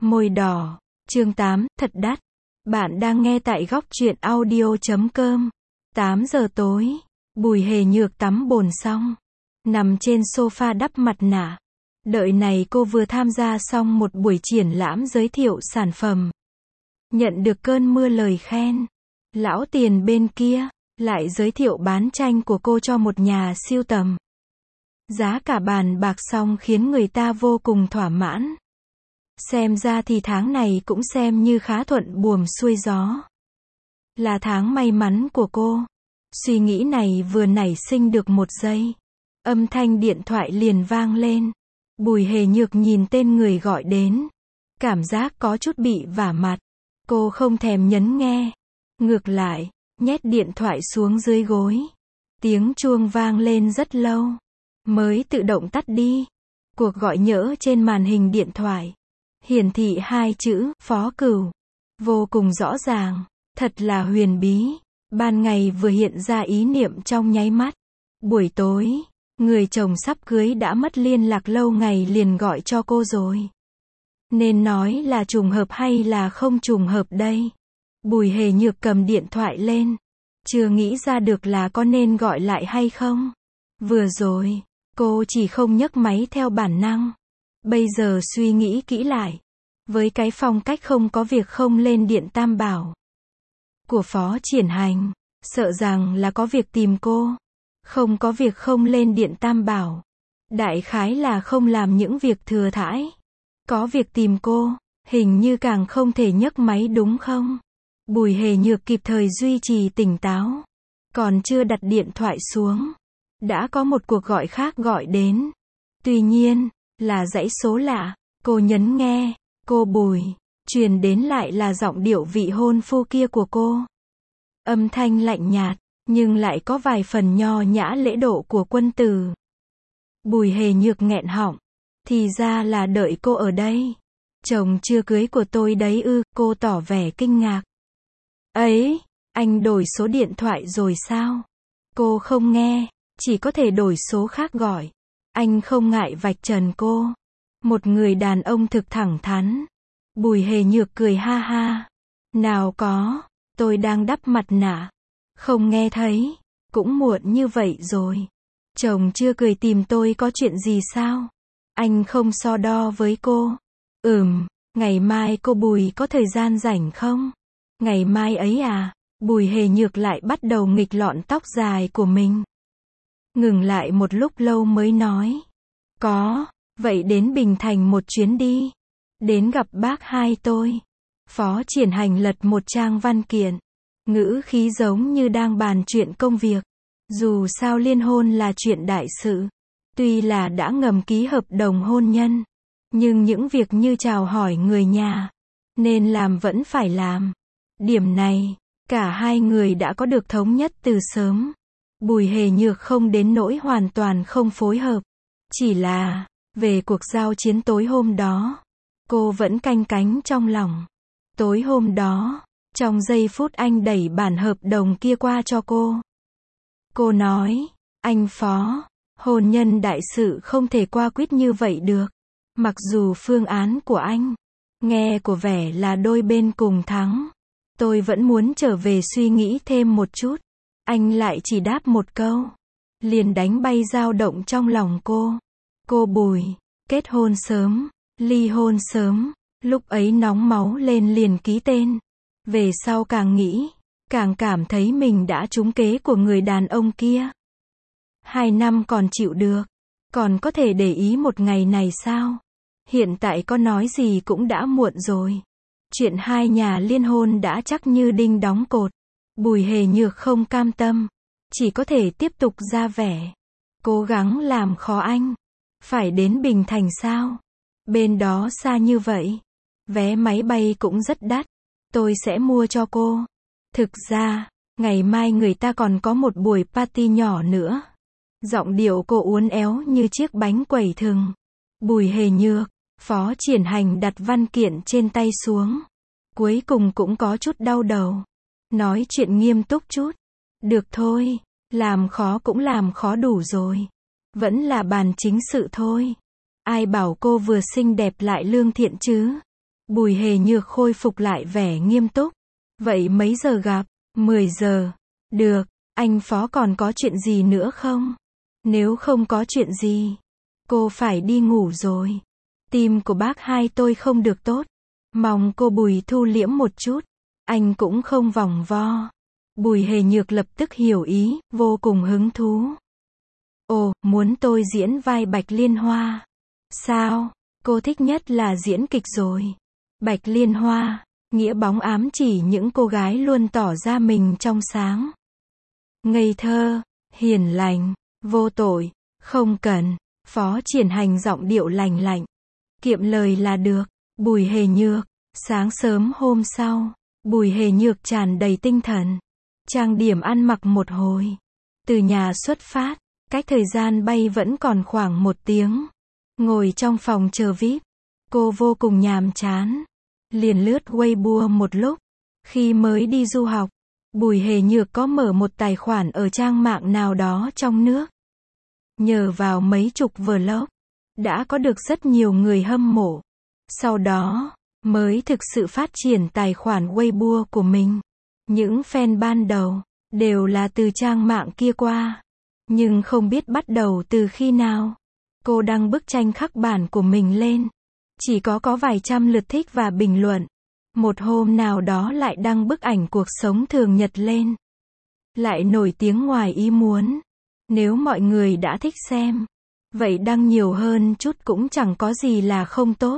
Môi đỏ. Chương 8, thật đắt. Bạn đang nghe tại góc truyện audio.com. 8 giờ tối, Bùi Hề Nhược tắm bồn xong, nằm trên sofa đắp mặt nạ. Đợi này cô vừa tham gia xong một buổi triển lãm giới thiệu sản phẩm. Nhận được cơn mưa lời khen. Lão tiền bên kia lại giới thiệu bán tranh của cô cho một nhà sưu tầm. Giá cả bàn bạc xong khiến người ta vô cùng thỏa mãn. Xem ra thì tháng này cũng xem như khá thuận buồm xuôi gió. Là tháng may mắn của cô. Suy nghĩ này vừa nảy sinh được một giây. Âm thanh điện thoại liền vang lên. Bùi Hề Nhược nhìn tên người gọi đến. Cảm giác có chút bị vả mặt. Cô không thèm nhấn nghe. Ngược lại, nhét điện thoại xuống dưới gối. Tiếng chuông vang lên rất lâu. Mới tự động tắt đi. Cuộc gọi nhỡ trên màn hình điện thoại. Hiển thị hai chữ, Phó Cửu. Vô cùng rõ ràng. Thật là huyền bí. Ban ngày vừa hiện ra ý niệm trong nháy mắt. Buổi tối, người chồng sắp cưới đã mất liên lạc lâu ngày liền gọi cho cô rồi. Nên nói là trùng hợp hay là không trùng hợp đây? Bùi Hề Nhược cầm điện thoại lên. Chưa nghĩ ra được là có nên gọi lại hay không. Vừa rồi, cô chỉ không nhấc máy theo bản năng. Bây giờ suy nghĩ kỹ lại. Với cái phong cách không có việc không lên điện tam bảo của Phó Triển Hành, sợ rằng là có việc tìm cô. Không có việc không lên điện tam bảo. Đại khái là không làm những việc thừa thãi. Có việc tìm cô, hình như càng không thể nhấc máy đúng không? Bùi Hề Nhược kịp thời duy trì tỉnh táo. Còn chưa đặt điện thoại xuống. Đã có một cuộc gọi khác gọi đến. Tuy nhiên, là dãy số lạ. Cô nhấn nghe. Cô Bùi. Truyền đến lại là giọng điệu vị hôn phu kia của cô. Âm thanh lạnh nhạt, nhưng lại có vài phần nho nhã lễ độ của quân tử. Bùi Hề Nhược nghẹn họng. Thì ra là đợi cô ở đây. Chồng chưa cưới của tôi đấy ư, cô tỏ vẻ kinh ngạc. Ấy, anh đổi số điện thoại rồi sao? Cô không nghe, chỉ có thể đổi số khác gọi. Anh không ngại vạch trần cô. Một người đàn ông thực thẳng thắn. Bùi Hề Nhược cười ha ha. Nào có, tôi đang đắp mặt nạ. Không nghe thấy, cũng muộn như vậy rồi. Chồng chưa cười tìm tôi có chuyện gì sao? Anh không so đo với cô. Ngày mai cô Bùi có thời gian rảnh không? Ngày mai ấy à? Bùi Hề Nhược lại bắt đầu nghịch lọn tóc dài của mình. Ngừng lại một lúc lâu mới nói. Có, vậy đến Bình Thành một chuyến đi. Đến gặp bác hai tôi. Phó Triển Hành lật một trang văn kiện. Ngữ khí giống như đang bàn chuyện công việc. Dù sao liên hôn là chuyện đại sự. Tuy là đã ngầm ký hợp đồng hôn nhân. Nhưng những việc như chào hỏi người nhà. Nên làm vẫn phải làm. Điểm này, cả hai người đã có được thống nhất từ sớm. Bùi Hề Nhược không đến nỗi hoàn toàn không phối hợp. Chỉ là, về cuộc giao chiến tối hôm đó, cô vẫn canh cánh trong lòng. Tối hôm đó, trong giây phút anh đẩy bản hợp đồng kia qua cho cô. Cô nói, anh Phó, hôn nhân đại sự không thể qua quýt như vậy được. Mặc dù phương án của anh, nghe của vẻ là đôi bên cùng thắng. Tôi vẫn muốn trở về suy nghĩ thêm một chút. Anh lại chỉ đáp một câu. Liền đánh bay dao động trong lòng cô. Cô Bùi, kết hôn sớm, ly hôn sớm. Lúc ấy nóng máu lên liền ký tên. Về sau càng nghĩ, càng cảm thấy mình đã trúng kế của người đàn ông kia. 2 năm còn chịu được. Còn có thể để ý một ngày này sao? Hiện tại có nói gì cũng đã muộn rồi. Chuyện hai nhà liên hôn đã chắc như đinh đóng cột. Bùi Hề Nhược không cam tâm. Chỉ có thể tiếp tục ra vẻ. Cố gắng làm khó anh. Phải đến Bình Thành sao? Bên đó xa như vậy. Vé máy bay cũng rất đắt. Tôi sẽ mua cho cô. Thực ra, ngày mai người ta còn có một buổi party nhỏ nữa. Giọng điệu cô uốn éo như chiếc bánh quẩy thừng. Bùi Hề Nhược, Phó Triển Hành đặt văn kiện trên tay xuống. Cuối cùng cũng có chút đau đầu. Nói chuyện nghiêm túc chút. Được thôi, làm khó cũng làm khó đủ rồi. Vẫn là bàn chính sự thôi. Ai bảo cô vừa xinh đẹp lại lương thiện chứ? Bùi Hề Nhược khôi phục lại vẻ nghiêm túc. Vậy mấy giờ gặp? 10 giờ. Được, anh Phó còn có chuyện gì nữa không? Nếu không có chuyện gì, cô phải đi ngủ rồi. Tim của bác hai tôi không được tốt. Mong cô Bùi thu liễm một chút. Anh cũng không vòng vo. Bùi Hề Nhược lập tức hiểu ý, vô cùng hứng thú. Ồ, muốn tôi diễn vai Bạch Liên Hoa. Sao? Cô thích nhất là diễn kịch rồi. Bạch Liên Hoa, nghĩa bóng ám chỉ những cô gái luôn tỏ ra mình trong sáng. Ngây thơ, hiền lành, vô tội, không cần. Phó Triển Hành giọng điệu lành lạnh. Kiệm lời là được. Bùi Hề Nhược. Sáng sớm hôm sau, Bùi Hề Nhược tràn đầy tinh thần. Trang điểm ăn mặc một hồi. Từ nhà xuất phát, cách thời gian bay vẫn còn khoảng 1 tiếng. Ngồi trong phòng chờ VIP, cô vô cùng nhàm chán. Liền lướt Weibo một lúc. Khi mới đi du học, Bùi Hề Nhược có mở một tài khoản ở trang mạng nào đó trong nước. Nhờ vào mấy chục vlog, đã có được rất nhiều người hâm mộ. Sau đó, mới thực sự phát triển tài khoản Weibo của mình. Những fan ban đầu, đều là từ trang mạng kia qua. Nhưng không biết bắt đầu từ khi nào, cô đăng bức tranh khắc bản của mình lên. Chỉ có vài trăm lượt thích và bình luận. Một hôm nào đó lại đăng bức ảnh cuộc sống thường nhật lên. Lại nổi tiếng ngoài ý muốn. Nếu mọi người đã thích xem, vậy đăng nhiều hơn chút cũng chẳng có gì là không tốt.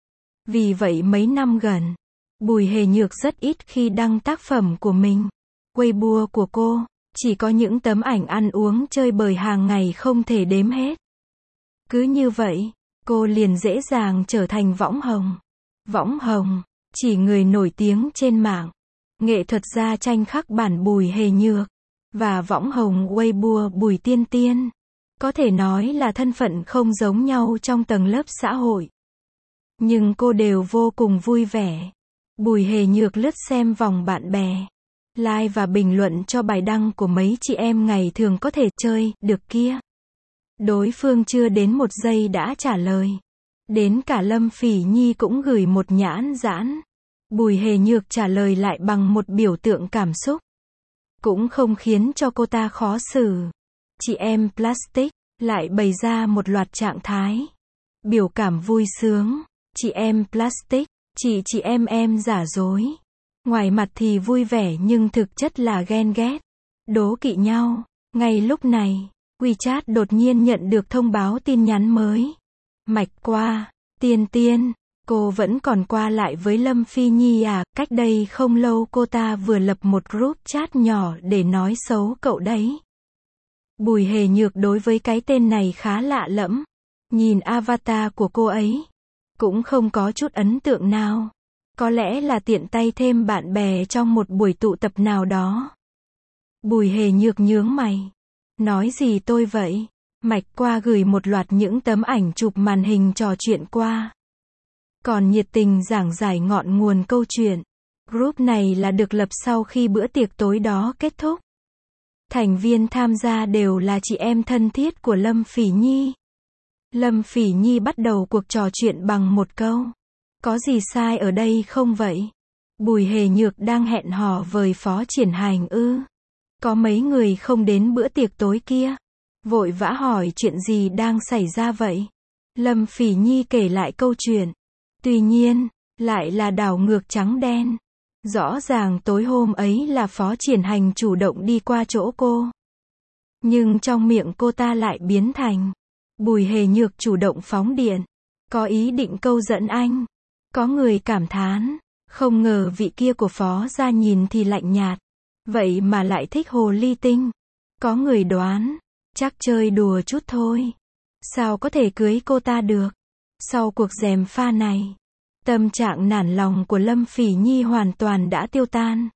Vì vậy mấy năm gần, Bùi Hề Nhược rất ít khi đăng tác phẩm của mình. Weibo của cô, chỉ có những tấm ảnh ăn uống chơi bời hàng ngày không thể đếm hết. Cứ như vậy, cô liền dễ dàng trở thành võng hồng. Võng hồng, chỉ người nổi tiếng trên mạng. Nghệ thuật gia tranh khắc bản Bùi Hề Nhược, và võng hồng Weibo Bùi Tiên Tiên. Có thể nói là thân phận không giống nhau trong tầng lớp xã hội. Nhưng cô đều vô cùng vui vẻ. Bùi Hề Nhược lướt xem vòng bạn bè, like và bình luận cho bài đăng của mấy chị em ngày thường có thể chơi được kia. Đối phương chưa đến 1 giây đã trả lời. Đến cả Lâm Phỉ Nhi cũng gửi một nhãn giãn. Bùi Hề Nhược trả lời lại bằng một biểu tượng cảm xúc. Cũng không khiến cho cô ta khó xử. Chị em Plastic lại bày ra một loạt trạng thái. Biểu cảm vui sướng. Chị em Plastic, chị em giả dối. Ngoài mặt thì vui vẻ nhưng thực chất là ghen ghét, đố kỵ nhau. Ngay lúc này, WeChat đột nhiên nhận được thông báo tin nhắn mới. Mạch qua, Tiên Tiên, cô vẫn còn qua lại với Lâm Phi Nhi à? Cách đây không lâu cô ta vừa lập một group chat nhỏ để nói xấu cậu đấy. Bùi Hề Nhược đối với cái tên này khá lạ lẫm. Nhìn avatar của cô ấy, cũng không có chút ấn tượng nào. Có lẽ là tiện tay thêm bạn bè trong một buổi tụ tập nào đó. Bùi Hề Nhược nhướng mày. Nói gì tôi vậy? Mạch qua gửi một loạt những tấm ảnh chụp màn hình trò chuyện qua. Còn nhiệt tình giảng giải ngọn nguồn câu chuyện. Group này là được lập sau khi bữa tiệc tối đó kết thúc. Thành viên tham gia đều là chị em thân thiết của Lâm Phỉ Nhi. Lâm Phỉ Nhi bắt đầu cuộc trò chuyện bằng một câu. Có gì sai ở đây không vậy? Bùi Hề Nhược đang hẹn hò với Phó Triển Hành ư? Có mấy người không đến bữa tiệc tối kia. Vội vã hỏi chuyện gì đang xảy ra vậy? Lâm Phỉ Nhi kể lại câu chuyện. Tuy nhiên, lại là đảo ngược trắng đen. Rõ ràng tối hôm ấy là Phó Triển Hành chủ động đi qua chỗ cô. Nhưng trong miệng cô ta lại biến thành Bùi Hề Nhược chủ động phóng điện. Có ý định câu dẫn anh. Có người cảm thán. Không ngờ vị kia của Phó gia nhìn thì lạnh nhạt. Vậy mà lại thích hồ ly tinh. Có người đoán. Chắc chơi đùa chút thôi. Sao có thể cưới cô ta được? Sau cuộc gièm pha này, tâm trạng nản lòng của Lâm Phỉ Nhi hoàn toàn đã tiêu tan.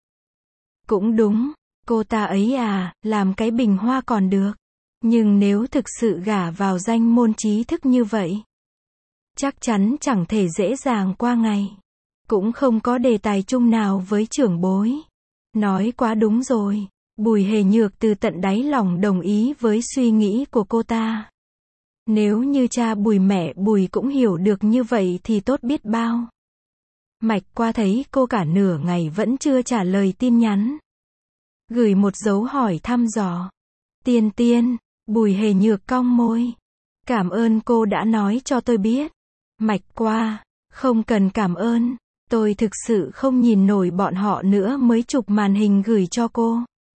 Cũng đúng. Cô ta ấy à, làm cái bình hoa còn được. Nhưng nếu thực sự gả vào danh môn trí thức như vậy, chắc chắn chẳng thể dễ dàng qua ngày. Cũng không có đề tài chung nào với trưởng bối. Nói quá đúng rồi. Bùi Hề Nhược từ tận đáy lòng đồng ý với suy nghĩ của cô ta. Nếu như cha Bùi mẹ Bùi cũng hiểu được như vậy thì tốt biết bao. Mạch Qua thấy cô cả nửa ngày vẫn chưa trả lời tin nhắn. Gửi một dấu hỏi thăm dò. Tiên Tiên, Bùi Hề Nhược cong môi. Cảm ơn cô đã nói cho tôi biết. Mạch Qua, không cần cảm ơn. Tôi thực sự không nhìn nổi bọn họ nữa mới chụp màn hình gửi cho cô.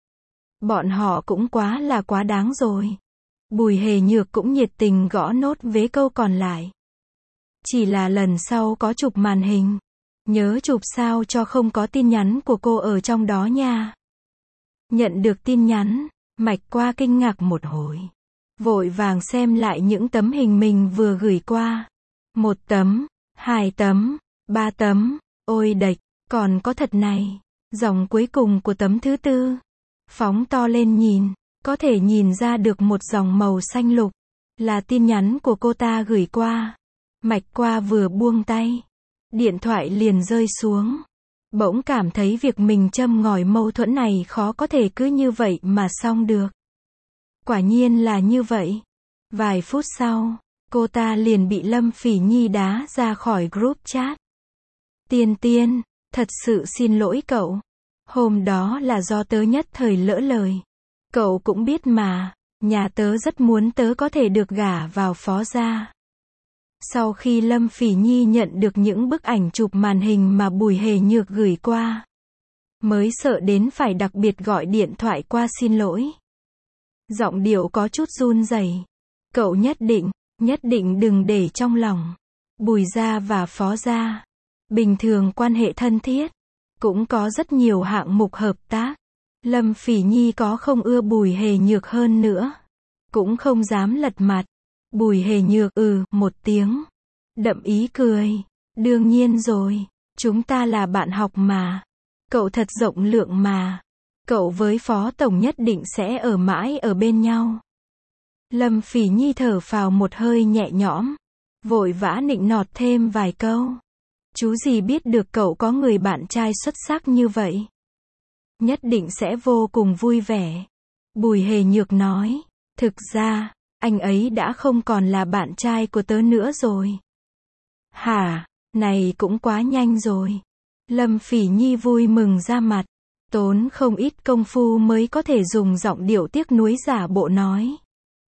Bọn họ cũng quá là quá đáng rồi. Bùi Hề Nhược cũng nhiệt tình gõ nốt vế câu còn lại. Chỉ là lần sau có chụp màn hình, nhớ chụp sao cho không có tin nhắn của cô ở trong đó nha. Nhận được tin nhắn, Mạch Qua kinh ngạc một hồi. Vội vàng xem lại những tấm hình mình vừa gửi qua. 1 tấm, 2 tấm, 3 tấm, ôi đệch, còn có thật này. Dòng cuối cùng của tấm thứ 4. Phóng to lên nhìn, có thể nhìn ra được một dòng màu xanh lục. Là tin nhắn của cô ta gửi qua. Mạch Qua vừa buông tay, điện thoại liền rơi xuống. Bỗng cảm thấy việc mình châm ngòi mâu thuẫn này khó có thể cứ như vậy mà xong được. Quả nhiên là như vậy. Vài phút sau, cô ta liền bị Lâm Phỉ Nhi đá ra khỏi group chat. Tiên Tiên, thật sự xin lỗi cậu. Hôm đó là do tớ nhất thời lỡ lời. Cậu cũng biết mà, nhà tớ rất muốn tớ có thể được gả vào phó gia. Sau khi Lâm Phỉ Nhi nhận được những bức ảnh chụp màn hình mà Bùi Hề Nhược gửi qua, mới sợ đến phải đặc biệt gọi điện thoại qua xin lỗi. Giọng điệu có chút run rẩy. Cậu nhất định đừng để trong lòng. Bùi gia và phó gia, bình thường quan hệ thân thiết, cũng có rất nhiều hạng mục hợp tác. Lâm Phỉ Nhi có không ưa Bùi Hề Nhược hơn nữa, cũng không dám lật mặt. Bùi Hề Nhược một tiếng, đậm ý cười. Đương nhiên rồi, chúng ta là bạn học mà. Cậu thật rộng lượng mà. Cậu với phó tổng nhất định sẽ ở mãi ở bên nhau. Lâm Phỉ Nhi thở phào một hơi nhẹ nhõm, vội vã nịnh nọt thêm vài câu. Chú gì biết được cậu có người bạn trai xuất sắc như vậy. Nhất định sẽ vô cùng vui vẻ. Bùi Hề Nhược nói, thực ra, anh ấy đã không còn là bạn trai của tớ nữa rồi. Hả, này cũng quá nhanh rồi. Lâm Phỉ Nhi vui mừng ra mặt, tốn không ít công phu mới có thể dùng giọng điệu tiếc nuối giả bộ nói.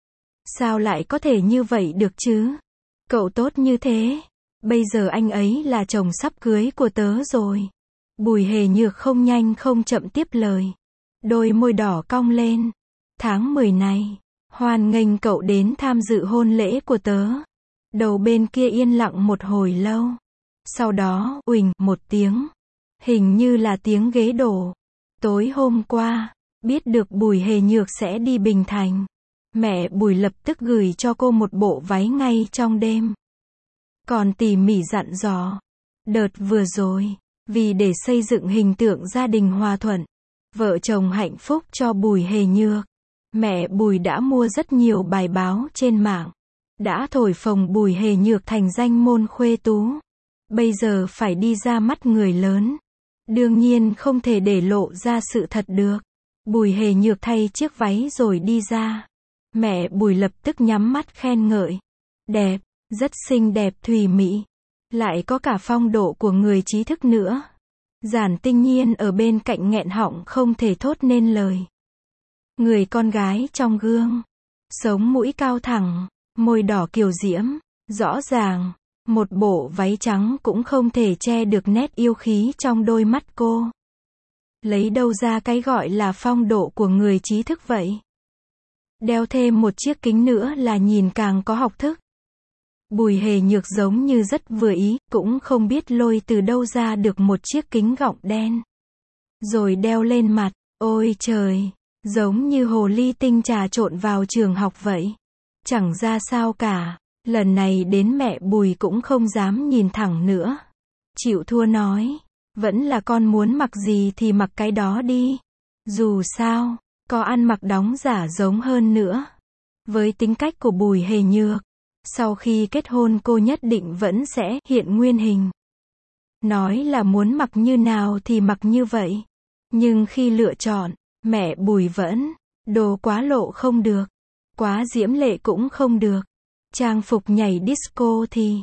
Sao lại có thể như vậy được chứ? Cậu tốt như thế. Bây giờ anh ấy là chồng sắp cưới của tớ rồi. Bùi Hề Nhược không nhanh không chậm tiếp lời. Đôi môi đỏ cong lên. Tháng 10 này, hoan nghênh cậu đến tham dự hôn lễ của tớ. Đầu bên kia yên lặng một hồi lâu. Sau đó, uỳnh một tiếng. Hình như là tiếng ghế đổ. Tối hôm qua, biết được Bùi Hề Nhược sẽ đi Bình Thành. Mẹ Bùi lập tức gửi cho cô một bộ váy ngay trong đêm. Còn tỉ mỉ dặn dò. Đợt vừa rồi, vì để xây dựng hình tượng gia đình hòa thuận, vợ chồng hạnh phúc cho Bùi Hề Nhược, mẹ Bùi đã mua rất nhiều bài báo trên mạng. Đã thổi phồng Bùi Hề Nhược thành danh môn khuê tú. Bây giờ phải đi ra mắt người lớn. Đương nhiên không thể để lộ ra sự thật được. Bùi Hề Nhược thay chiếc váy rồi đi ra. Mẹ Bùi lập tức nhắm mắt khen ngợi. Đẹp, rất xinh đẹp thùy mị. Lại có cả phong độ của người trí thức nữa. Giản Tinh Nhiên ở bên cạnh nghẹn họng không thể thốt nên lời. Người con gái trong gương. Sống mũi cao thẳng, môi đỏ kiều diễm, rõ ràng. Một bộ váy trắng cũng không thể che được nét yêu khí trong đôi mắt cô. Lấy đâu ra cái gọi là phong độ của người trí thức vậy? Đeo thêm một chiếc kính nữa là nhìn càng có học thức. Bùi Hề Nhược giống như rất vừa ý, cũng không biết lôi từ đâu ra được một chiếc kính gọng đen. Rồi đeo lên mặt, ôi trời, giống như hồ ly tinh trà trộn vào trường học vậy. Chẳng ra sao cả, lần này đến mẹ Bùi cũng không dám nhìn thẳng nữa. Chịu thua nói, vẫn là con muốn mặc gì thì mặc cái đó đi. Dù sao, có ăn mặc đóng giả giống hơn nữa. Với tính cách của Bùi Hề Nhược, sau khi kết hôn cô nhất định vẫn sẽ hiện nguyên hình. Nói là muốn mặc như nào thì mặc như vậy. Nhưng khi lựa chọn, mẹ Bùi vẫn, đồ quá lộ không được, quá diễm lệ cũng không được. Trang phục nhảy disco thì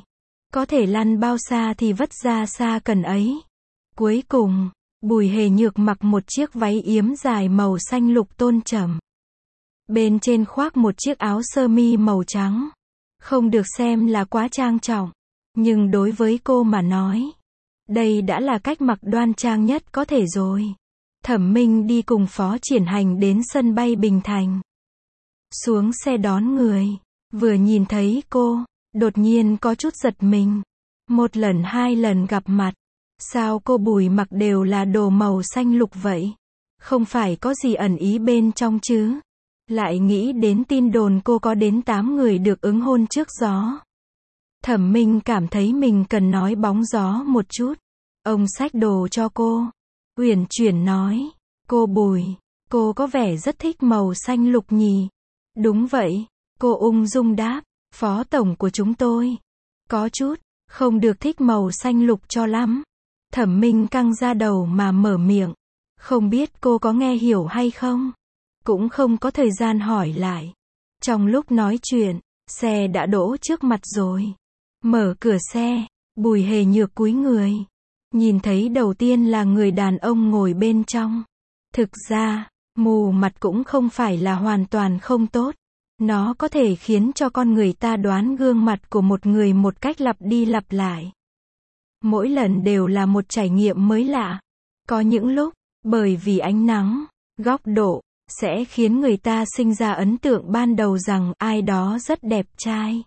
Có thể lăn bao xa thì vất ra xa cần ấy. Cuối cùng, Bùi Hề Nhược mặc một chiếc váy yếm dài màu xanh lục tôn trầm. Bên trên khoác một chiếc áo sơ mi màu trắng. Không được xem là quá trang trọng, nhưng đối với cô mà nói, đây đã là cách mặc đoan trang nhất có thể rồi. Thẩm Minh đi cùng Phó Triển Hành đến sân bay Bình Thành. Xuống xe đón người, vừa nhìn thấy cô, đột nhiên có chút giật mình. Một lần hai lần gặp mặt, sao cô Bùi mặc đều là đồ màu xanh lục vậy? Không phải có gì ẩn ý bên trong chứ? Lại nghĩ đến tin đồn cô có đến 8 người được ứng hôn trước gió. Thẩm Minh cảm thấy mình cần nói bóng gió một chút. Ông xách đồ cho cô. Uyển chuyển nói, cô Bùi, cô có vẻ rất thích màu xanh lục nhỉ? Đúng vậy, cô ung dung đáp, phó tổng của chúng tôi. Có chút, không được thích màu xanh lục cho lắm. Thẩm Minh căng ra đầu mà mở miệng. Không biết cô có nghe hiểu hay không? Cũng không có thời gian hỏi lại. Trong lúc nói chuyện, xe đã đỗ trước mặt rồi. Mở cửa xe, Bùi Hề Nhược cúi người. Nhìn thấy đầu tiên là người đàn ông ngồi bên trong. Thực ra, mù mặt cũng không phải là hoàn toàn không tốt. Nó có thể khiến cho con người ta đoán gương mặt của một người một cách lặp đi lặp lại. Mỗi lần đều là một trải nghiệm mới lạ. Có những lúc, bởi vì ánh nắng, góc độ, sẽ khiến người ta sinh ra ấn tượng ban đầu rằng ai đó rất đẹp trai.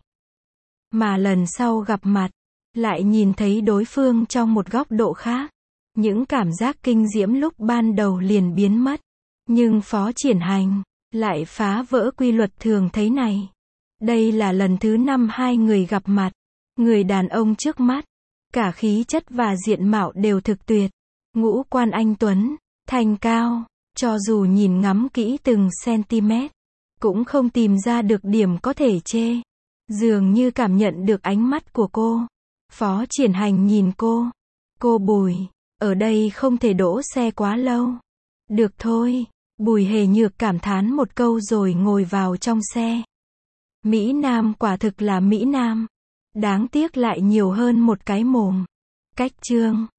Mà lần sau gặp mặt, lại nhìn thấy đối phương trong một góc độ khác. Những cảm giác kinh diễm lúc ban đầu liền biến mất. Nhưng Phó Triển Hành lại phá vỡ quy luật thường thấy này. Đây là lần thứ 5 hai người gặp mặt. Người đàn ông trước mắt, cả khí chất và diện mạo đều thực tuyệt. Ngũ quan anh tuấn, thanh cao, cho dù nhìn ngắm kỹ từng cm, cũng không tìm ra được điểm có thể chê. Dường như cảm nhận được ánh mắt của cô. Phó Triển Hành nhìn cô. Cô Bùi, ở đây không thể đỗ xe quá lâu. Được thôi. Bùi Hề Nhược cảm thán một câu rồi ngồi vào trong xe. Mỹ Nam quả thực là Mỹ Nam. Đáng tiếc lại nhiều hơn một cái mồm. Cách chương